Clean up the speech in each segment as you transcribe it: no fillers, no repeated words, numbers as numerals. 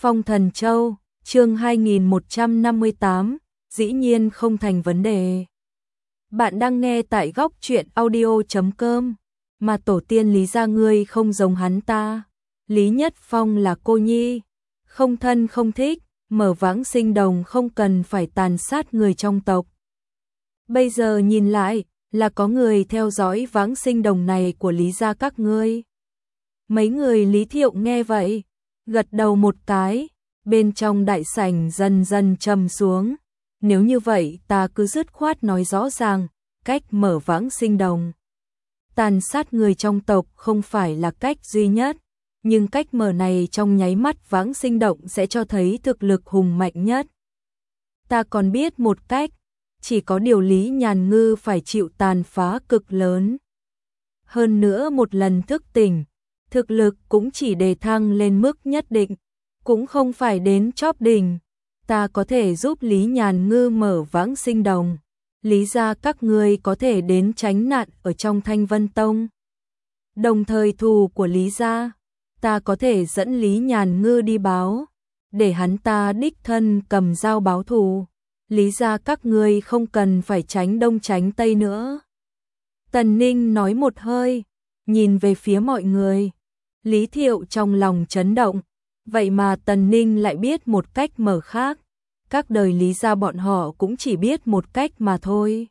Phong Thần Châu, chương 2158, dĩ nhiên không thành vấn đề. Bạn đang nghe tại góc truyện audio.com, mà tổ tiên Lý gia ngươi không giống hắn ta. Lý Nhất Phong là cô nhi, không thân không thích, mở vãng sinh đồng không cần phải tàn sát người trong tộc. Bây giờ nhìn lại, là có người theo dõi vãng sinh đồng này của Lý gia các ngươi. Mấy người Lý Thiệu nghe vậy, gật đầu một cái, bên trong đại sảnh dần dần trầm xuống. Nếu như vậy ta cứ dứt khoát nói rõ ràng, cách mở vãng sinh đồng. Tàn sát người trong tộc không phải là cách duy nhất, nhưng cách mở này trong nháy mắt vãng sinh động sẽ cho thấy thực lực hùng mạnh nhất. Ta còn biết một cách, chỉ có điều Lý Nhàn Ngư phải chịu tàn phá cực lớn. Hơn nữa một lần thức tỉnh, thực lực cũng chỉ đề thăng lên mức nhất định, cũng không phải đến chóp đỉnh. Ta có thể giúp Lý Nhàn Ngư mở vãng sinh đồng. Lý gia các ngươi có thể đến tránh nạn ở trong Thanh Vân Tông. Đồng thời thù của Lý gia, ta có thể dẫn Lý Nhàn Ngư đi báo, để hắn ta đích thân cầm dao báo thù. Lý gia các ngươi không cần phải tránh đông tránh tây nữa. Tần Ninh nói một hơi, nhìn về phía mọi người. Lý Thiệu trong lòng chấn động, vậy mà Tần Ninh lại biết một cách mở khác. Các đời Lý gia bọn họ cũng chỉ biết một cách mà thôi.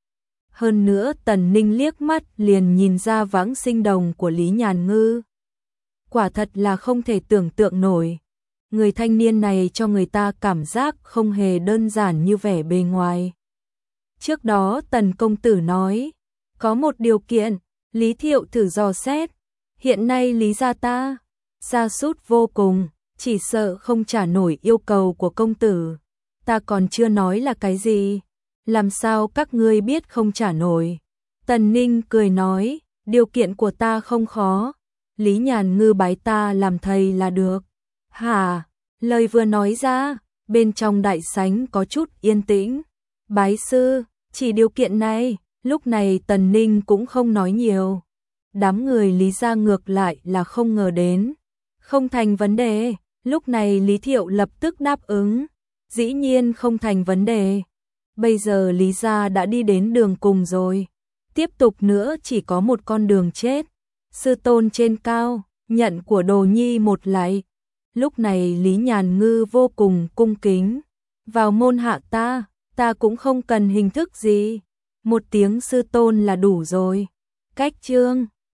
Hơn nữa Tần Ninh liếc mắt liền nhìn ra vãng sinh đồng của Lý Nhàn Ngư. Quả thật là không thể tưởng tượng nổi. Người thanh niên này cho người ta cảm giác không hề đơn giản như vẻ bề ngoài. Trước đó Tần công tử nói, có một điều kiện, Lý Thiệu thử dò xét. Hiện nay Lý gia ta sa sút vô cùng, chỉ sợ không trả nổi yêu cầu của công tử. Ta còn chưa nói là cái gì, làm sao các ngươi biết không trả nổi. Tần Ninh cười nói, điều kiện của ta không khó, Lý Nhàn Ngư bái ta làm thầy là được. Hả? Lời vừa nói ra, bên trong đại sảnh có chút yên tĩnh. Bái sư, chỉ điều kiện này. Lúc này Tần Ninh cũng không nói nhiều. Đám người Lý gia ngược lại là không ngờ đến. Không thành vấn đề. Lúc này Lý Thiệu lập tức đáp ứng. Dĩ nhiên không thành vấn đề. Bây giờ Lý gia đã đi đến đường cùng rồi. Tiếp tục nữa chỉ có một con đường chết. Sư tôn trên cao, nhận của đồ nhi một lại. Lúc này Lý Nhàn Ngư vô cùng cung kính. Vào môn hạ ta cũng không cần hình thức gì. Một tiếng sư tôn là đủ rồi. Cách chương